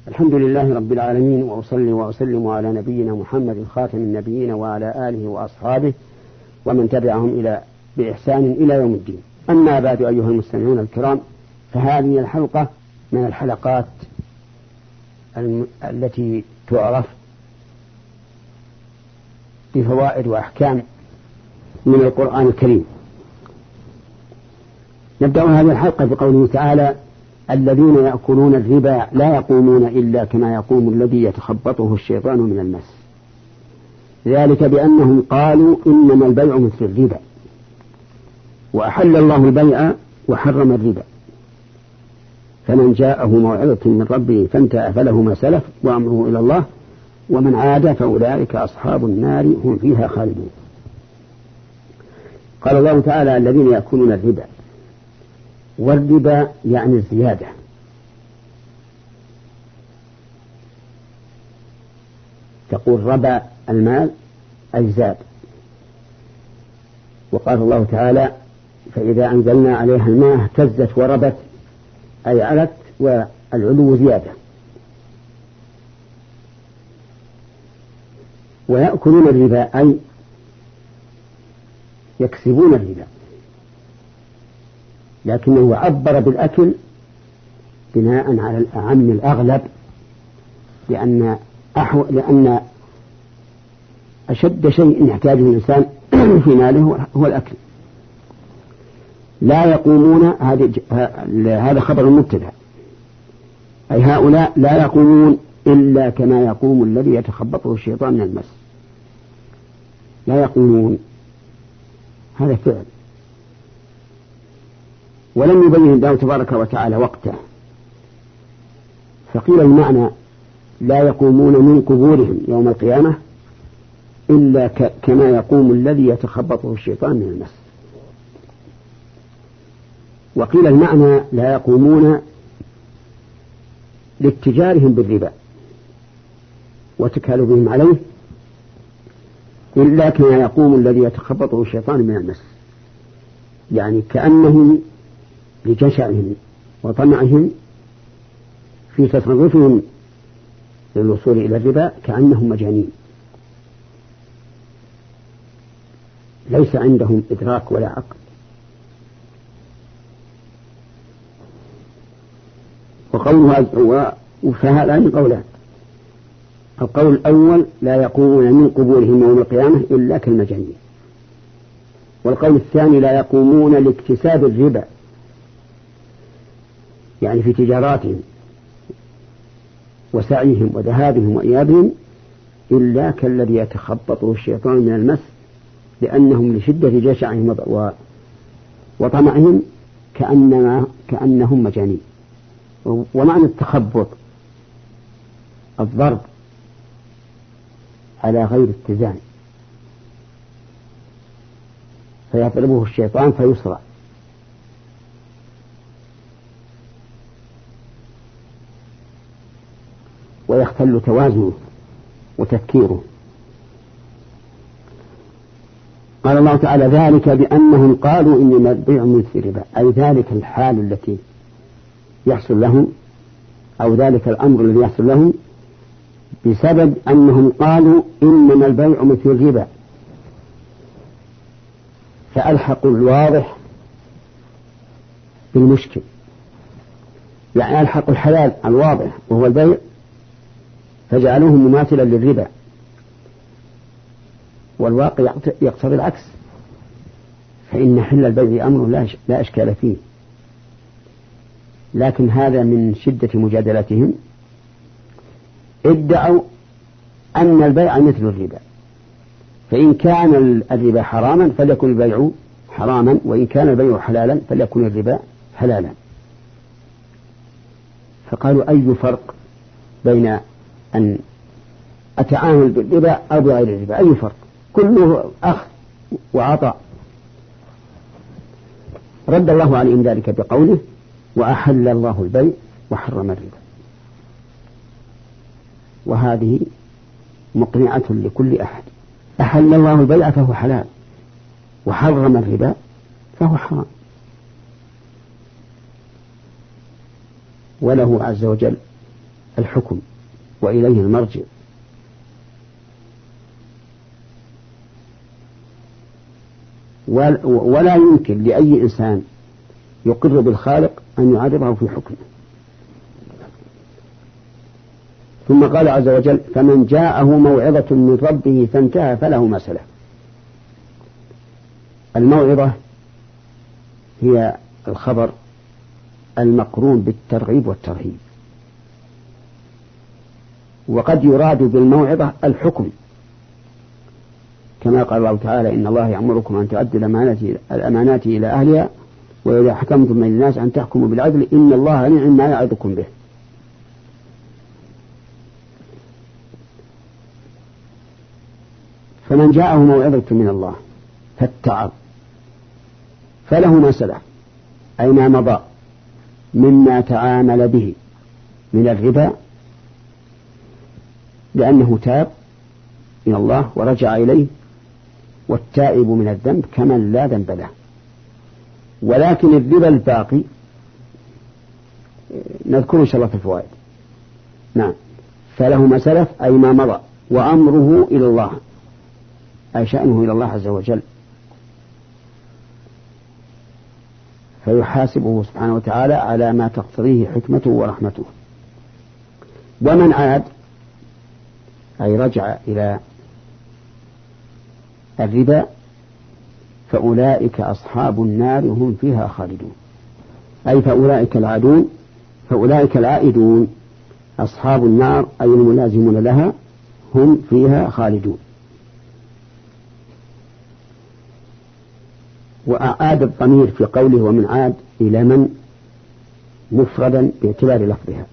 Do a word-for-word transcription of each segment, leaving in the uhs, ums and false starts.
الحمد لله رب العالمين، وأصلي وأسلم على نبينا محمد خاتم النبيين وعلى آله وأصحابه ومن تبعهم إلى بإحسان إلى يوم الدين. أما بعد، أيها المستمعون الكرام، فهذه الحلقة من الحلقات التي تعرف بفوائد وأحكام من القرآن الكريم. نبدأ هذه الحلقة بقوله تعالى: الذين يأكلون الربا لا يقومون إلا كما يقوم الذي يتخبطه الشيطان من المس، ذلك بأنهم قالوا إنما البيع مثل الربا، وأحل الله البيع وحرم الربا، فمن جاءه موعظة من ربه فانتهى فله ما سلف وأمره إلى الله ومن عاد فأولئك أصحاب النار هم فيها خالدون. قال الله تعالى: الذين يأكلون الربا، والربا يعني الزيادة، تقول ربا المال أي زاد. وقال الله تعالى: فإذا أنزلنا عليها الماء اهتزت وربت أي علت، والعلو زيادة. ويأكلون الربا أي يكسبون الربا، لكنه عبر بالأكل بناء على الأعم الأغلب، لأن أحو... لأن أشد شيء يحتاجه الإنسان في ماله هو الأكل. لا يقومون، هذا خبر مبتدأ، أي هؤلاء لا يقومون إلا كما يقوم الذي يتخبطه الشيطان من المس. لا يقومون، هذا فعل، ولم يبين الله تبارك وتعالى وقته، فقيل المعنى: لا يقومون من قبورهم يوم القيامة إلا كما يقوم الذي يتخبطه الشيطان من المس. وقيل المعنى: لا يقومون لاتجارهم بالربا وتكالبهم عليه إلا كما يقوم الذي يتخبطه الشيطان من المس، يعني كأنهم لجشعهم وطمعهم في تصرفهم للوصول إلى الربا كأنهم مجانين، ليس عندهم إدراك ولا عقل. وقوله فهذان قولان: القول الأول: لا يقومون من قبورهم يوم القيامة إلا كالمجانين. والقول الثاني: لا يقومون لاكتساب الربا، يعني في تجاراتهم وسعيهم وذهابهم وإيابهم إلا كالذي يتخبطه الشيطان من المس، لأنهم لشدة جشعهم وطمعهم كأنما كأنهم مجانين. ومعنى التخبط الضرب على غير اتزان، فيضربه الشيطان فيسرع. ويختل توازنه وتفكيره. قال الله تعالى: ذلك بأنهم قالوا إنما البيع مثل الربا، أي ذلك الحال التي يحصل لهم، أو ذلك الأمر الذي يحصل لهم بسبب أنهم قالوا إنما البيع مثل الربا، فألحقوا الواضح بالمشكل، يعني ألحقوا الحلال الواضح وهو البيع فجعلوه مماثلا للربا، والواقع يقتضي العكس، فإن حل البيع أمر لا إشكال فيه. لكن هذا من شدة مجادلتهم ادعوا أن البيع مثل الربا، فإن كان الربا حراما فليكن البيع حراما، وإن كان البيع حلالا فليكن الربا حلالا. فقالوا: أي فرق بين أن أتعامل بالربا أو بغير الربا؟ أي فرق؟ كله أخذ وعطاء. رد الله عليهم ذلك بقوله: وأحل الله البيع وحرم الربا. وهذه مقنعة لكل أحد. أحل الله البيع فهو حلال، وحرم الربا فهو حرام. وله عز وجل الحكم وإليه المرجع. ولا يمكن لأي إنسان يقر بالخالق أن يعرضه في حكمه. ثم قال عز وجل: فمن جاءه موعظة من ربه فانتهى فله ما سلف. الموعظة هي الخبر المقرون بالترغيب والترهيب، وقد يراد بالموعظة الحكم، كما قال الله تعالى: إن الله يأمركم أن تؤدوا الأمانات إلى أهلها وإذا حكمتم بين الناس أن تحكموا بالعدل إن الله نعم ما يعظكم به. فمن جاءه موعظة من الله فاتعظ فله ما سلف، أي ما مضى مما تعامل به من الربا، لأنه تاب من الله ورجع إليه، والتائب من الذنب كمن لا ذنب له. ولكن الربا الباقي نذكره إن شاء الله في الفوائد. نعم، فله ما سلف أي ما مضى، وأمره إلى الله أي شأنه إلى الله عز وجل، فيحاسبه سبحانه وتعالى على ما تقتضيه حكمته ورحمته. ومن عاد أي رجع إلى الربا فأولئك أصحاب النار هم فيها خالدون، أي فأولئك العادون فأولئك العائدون أصحاب النار أي الملازمون لها هم فيها خالدون. وأعاد الضمير في قوله ومن عاد إلى من مفردا باعتبار لفظها،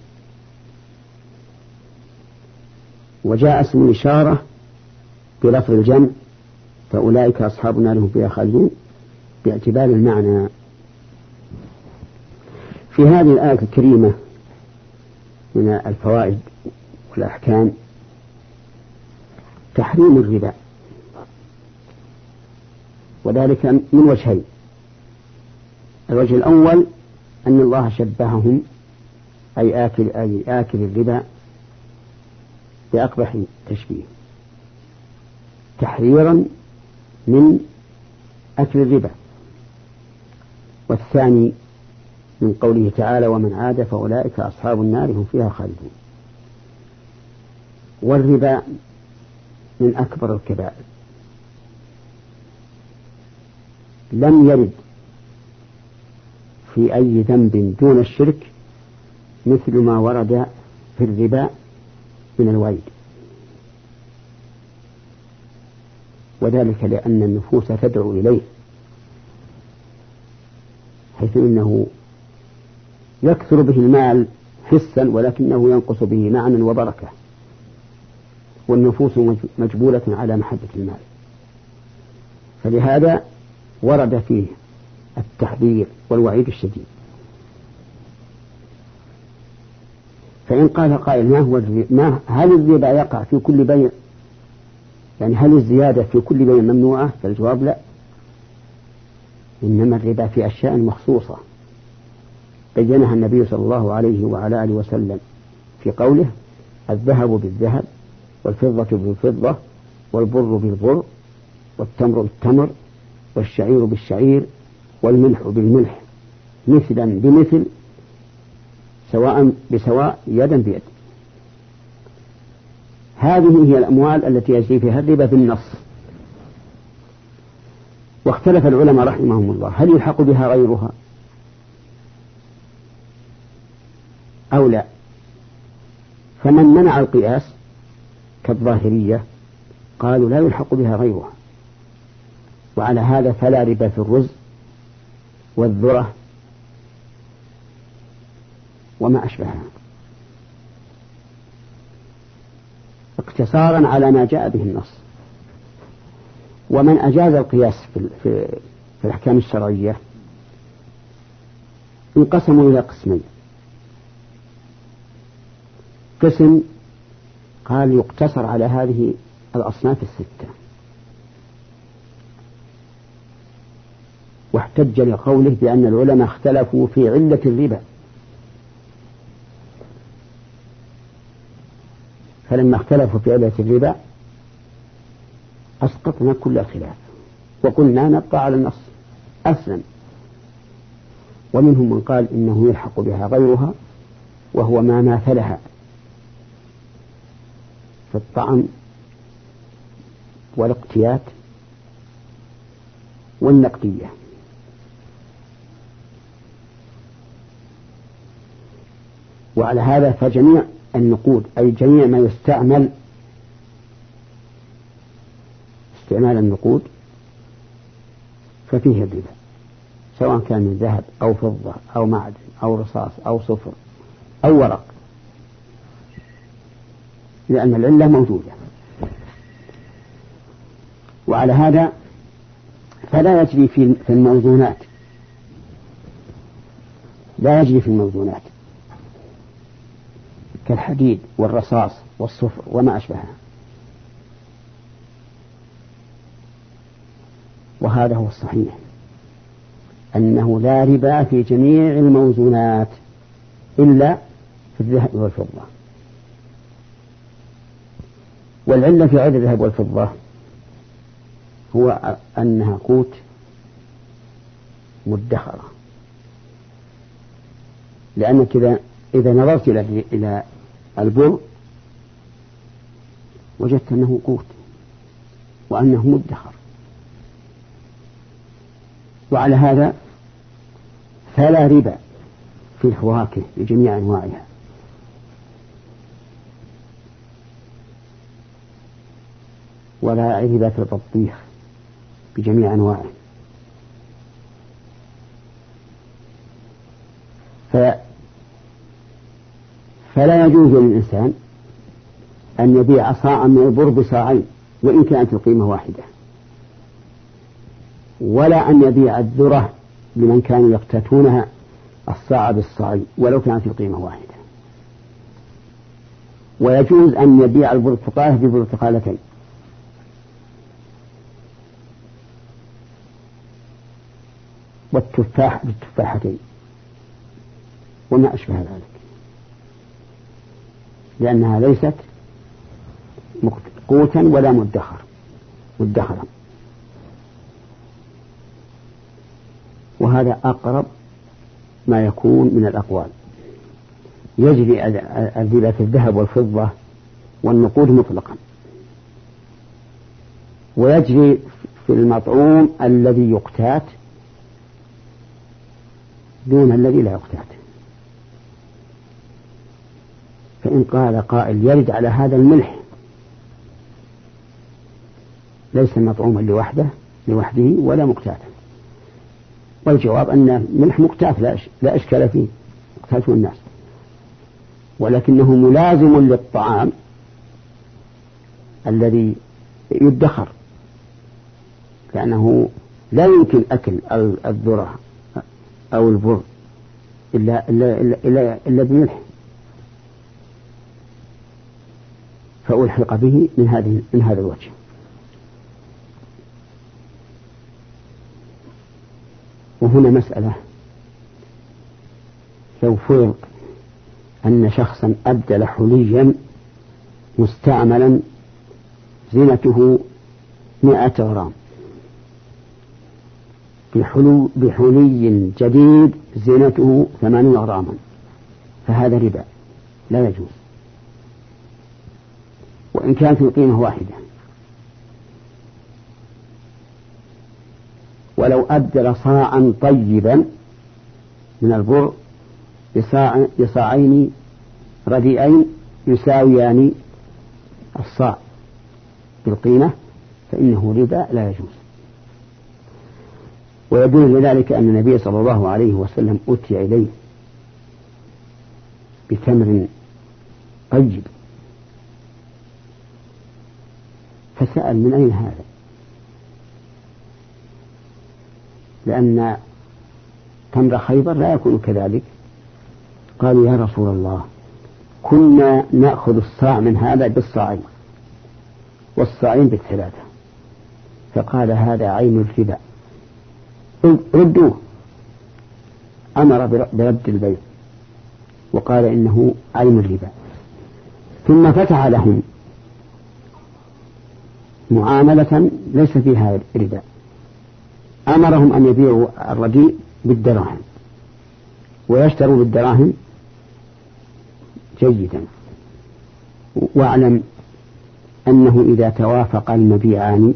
وجاء اسم الإشارة بلفظ الجمع فأولئك أصحاب النار هم فيها خالدون باعتبار المعنى. في هذه الآية الكريمة من الفوائد والأحكام تحريم الربا، وذلك من وجهين. الوجه الأول أن الله شبههم أي آكل, أي آكل الربا بأقبح تشبيه تحريرا من أكل الربا. والثاني من قوله تعالى ومن عاد فأولئك أصحاب النار هم فيها خالدون. والربا من أكبر الكبائر، لم يرد في أي ذنب دون الشرك مثل ما ورد في الربا من الوعيد، وذلك لأن النفوس تدعو إليه، حيث إنه يكثر به المال حسا ولكنه ينقص به معنى وبركة، والنفوس مجبولة على محبة المال، فلهذا ورد فيه التحذير والوعيد الشديد. فإن قال قائل ما هو ما هل الربا يقع في كل بيع؟ يعني هل الزيادة في كل بيع ممنوعة؟ فالجواب لا، إنما الربا في أشياء مخصوصة بينها النبي صلى الله عليه وعلى آله وسلم في قوله الذهب بالذهب والفضة بالفضة والبر بالبر والتمر بالتمر والشعير بالشعير والملح بالملح مثلا بمثل سواء بسواء يدا بيد. هذه هي الأموال التي يجري فيها الربا بالنص. واختلف العلماء رحمهم الله هل يلحق بها غيرها أو لا. فمن منع القياس كالظاهرية قالوا لا يلحق بها غيرها، وعلى هذا فلا ربا في الرز والذرة وما أشبهها، اقتصارا على ما جاء به النص. ومن أجاز القياس في, في, في الأحكام الشرعية انقسموا إلى قسمين. قسم قال يقتصر على هذه الأصناف الستة، واحتج لقوله بأن العلماء اختلفوا في علة الربا، فلما اختلفوا في علة الربا أسقطنا كل الخلاف وقلنا نبقى على النص أسلم. ومنهم من قال إنه يلحق بها غيرها وهو ما ماثلها في الطعم والاقتيات والنقدية. وعلى هذا فجميع النقود أي جميع ما يستعمل استعمال النقود ففيه الربا، سواء كان من ذهب أو فضة أو معدن أو رصاص أو صفر أو ورق، لأن العلة موجودة. وعلى هذا فلا يجري في الموزونات لا يجري في الموزونات كالحديد والرصاص والصفر وما أشبهها. وهذا هو الصحيح، أنه لا ربا في جميع الموزونات إلا في الذهب والفضة. والعلة في عدد الذهب والفضة هو أنها قوت مدخرة، لأنك إذا إذا نظرت إلى البر وجدت أنه قوت وأنه مدخر. وعلى هذا فلا ربا في الفواكه بجميع أنواعها، ولا ربا في البطيخ بجميع أنواعه. ف... فلا يجوز للإنسان أن يبيع صاعا من البر بصاعين وإن كانت القيمة واحدة، ولا أن يبيع الذرة لمن كانوا يقتاتونها الصاع بالصاعين ولو كانت القيمة واحدة. ويجوز أن يبيع البرتقالة ببرتقالتين، والتفاح بالتفاحتين وما أشبه ذلك، لأنها ليست قوتا ولا مدخر مدخرا. وهذا أقرب ما يكون من الأقوال. يجري الربا في الذهب والفضة والنقود مطلقا، ويجري في المطعوم الذي يقتات دون الذي لا يقتات. فإن قال قائل يرد على هذا الملح ليس مطعوما لوحده لوحده ولا مقتاتا، والجواب أن الملح مقتات لا إشكال فيه، مقتاته الناس، ولكنه ملازم للطعام الذي يدخر، لأنه لا يمكن أكل الذرة أو البر إلا, إلا, إلا, إلا, إلا بملح، فألحق به من هذه من هذا الوجه. وهنا مسألة، لو فرض أن شخصا أبدل حليا مستعملا زينته مئة غرام بحلو بحلي جديد زينته ثمانين غراما، فهذا ربا لا يجوز وإن كانت القيمة واحدة. ولو أبدل صاعا طيبا من البر بصاع بصاعين رديئين يساويان الصاع بالقيمة فإنه ربا لا يجوز. ويدل لذلك أن النبي صلى الله عليه وسلم أتي إليه بتمر طيب فسأل من أين هذا، لأن تمر خيبر لا يكون كذلك. قالوا يا رسول الله كنا نأخذ الصاع من هذا بالصاعين والصاعين بالثلاثة، فقال هذا عين الربا ردوه. أمر برد البيع وقال إنه عين الربا. ثم فتح لهم معاملة ليس فيها ربا، أمرهم أن يبيعوا الرديء بالدراهم ويشتروا بالدراهم جيدا. واعلم أنه إذا توافق المبيعان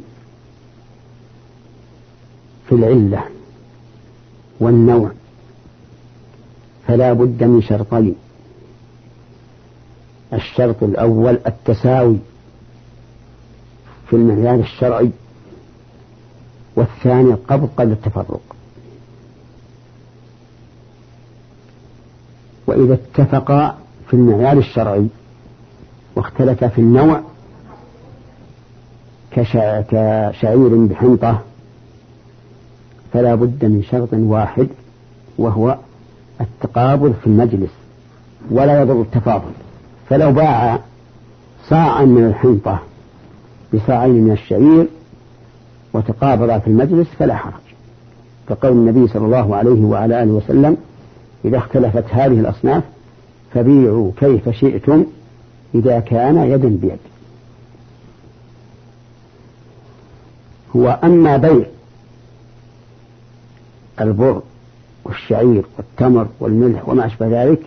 في العلة والنوع فلا بد من شرطين: الشرط الأول التساوي في المعيار الشرعي، والثاني القبض قبل التفرق. وإذا اتفقا في المعيار الشرعي واختلفا في النوع كشعير بحنطة فلا بد من شرط واحد، وهو التقابل في المجلس، ولا يضر التفاضل. فلو باع صاعا من الحنطة بصاعين من الشعير وتقابلا في المجلس فلا حرج، فقول النبي صلى الله عليه وعلى آله وسلم: إذا اختلفت هذه الأصناف فبيعوا كيف شئتم إذا كان يدا بيد. هو أما بيع البر والشعير والتمر والملح وما أشبه ذلك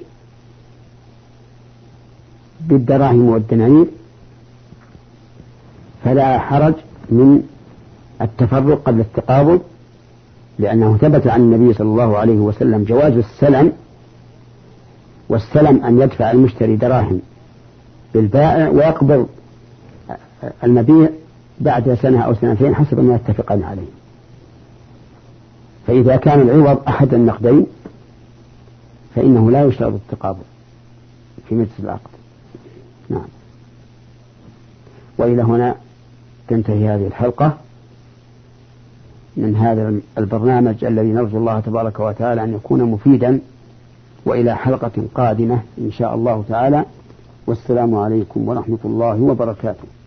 بالدراهم والدنانير فلا حرج من التفرق قبل التقابض، لأنه ثبت عن النبي صلى الله عليه وسلم جواز السلم، والسلم أن يدفع المشتري دراهم بالبائع ويقبض المبيع بعد سنة أو سنتين حسب ما يتفقان عليه. فإذا كان العوض أحد النقدين فإنه لا يشترط التقابض في مجلس العقد. نعم. وإلى هنا تنتهي هذه الحلقة من هذا البرنامج الذي نرجو الله تبارك وتعالى أن يكون مفيدا، وإلى حلقة قادمة إن شاء الله تعالى، والسلام عليكم ورحمة الله وبركاته.